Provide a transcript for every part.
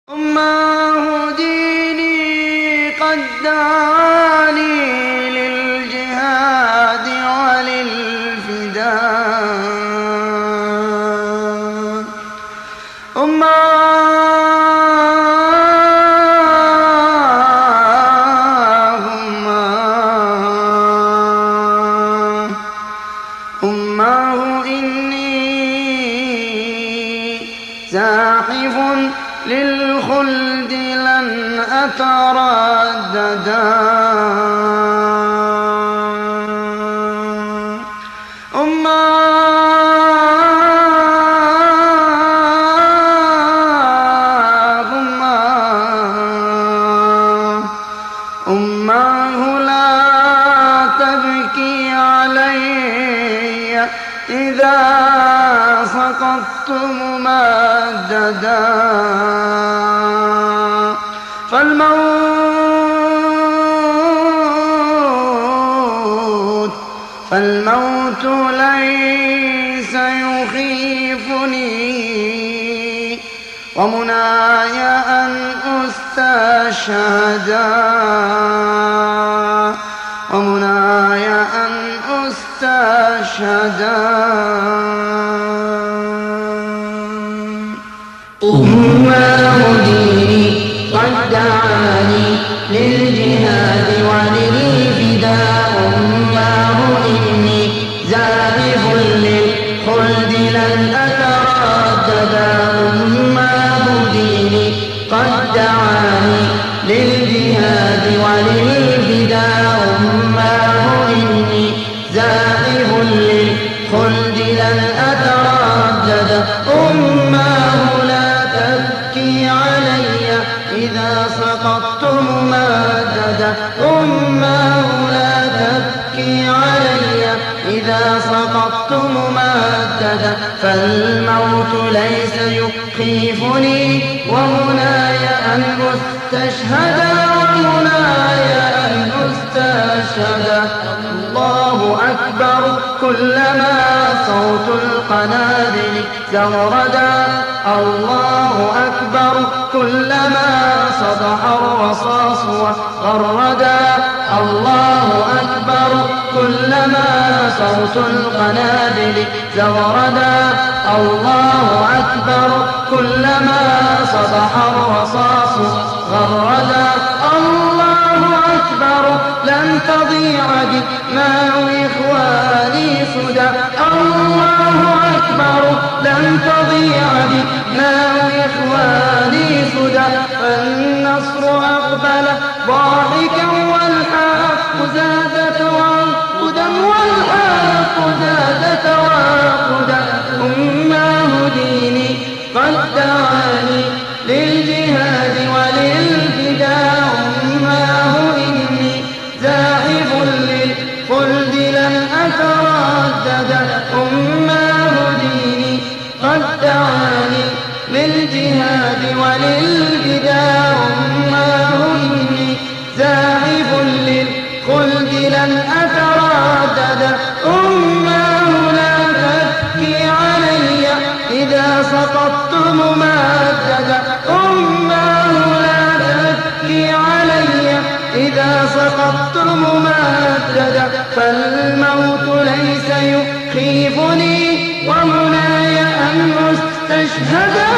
أماه ديني قد دعاني للجهاد وللفداء. أماه إني زاحف للخلد لن أترددا. أماه لا تبكي علي إذا سقطت ممددا. فالموت ليس يخيفني ومناي أن أستشهدا. أماه ديني قد دعاني للجهاد وللفداء. أماه إني زاحف للخلد لن أترددا. أماه ديني قد دعاني للجهاد وللفداء. أماه إني زاحف للخلد لن أترددا. أماه لا تبكي علي إذا سقطت ممددا. أماه لا تبكي علي إذا سقطت ممددا. فالموت ليس يخيفني ومناي أن أستشهدا. الله أكبر كلما صوت القنابل زغردا. الله أكبر كلما صدح الرصاص وغردا. الله أكبر كلما صوت القنابل زغردا. الله أكبر كلما صدح الرصاص غردا. الله أكبر لن تضيع دماء إخواني سدى. الله أكبر لن تضيع دماء إخواني سدى. فالنصر أقبل ضاحكا والحق زاد توقدا. أماه ديني قد دعاني للجهاد وللفداء. أماه إني زاحف للخلد لن أترددا. أماه ديني قد دعاني للجهاد وللفداء. أماه إني زاحف للخلد لن أترددا. أماه لا تبكي علي إذا سقطت ممددا. أماه لا تبكي علي إذا سقطت ممددا. فالموت ليس يخيفني ومناي أن أستشهدا.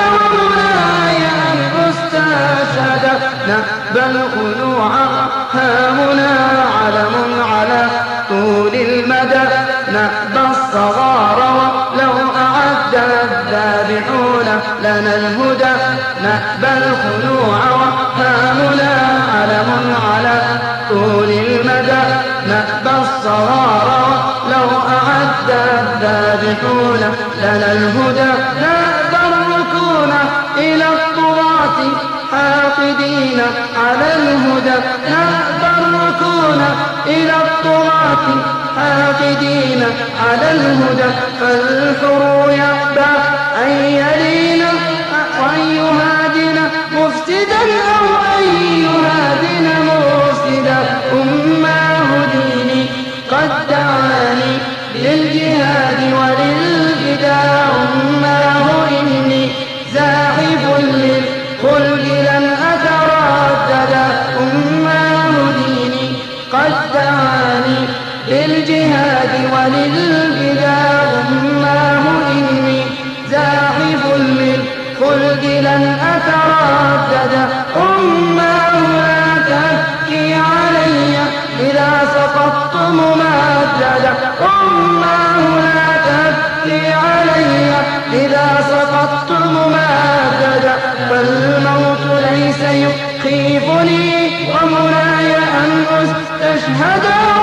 نأبى الخلوع هامنا علم على طول المدى. نأبى الصغار ولو أعد الذابحون لنا الهدى. نأبى الخلوع وهامنا علم على طول المدى. نأبى الصغار ولو أعد الذابحون لنا الهدى. نأبى الركون إلى الطغاة حاقدين على الهدى. نأبى الركون إلى الطغاة حاقدين على الهدى. فالحر يأبى أن يلينا وأن يهادنا مفسدا أو أن يهادنا مفسدا. أماه ديني قد دعاني للجهاد وللفداء. أماه إني زاحف للخلد فالموت ليس يخيفني ومناي أن أستشهد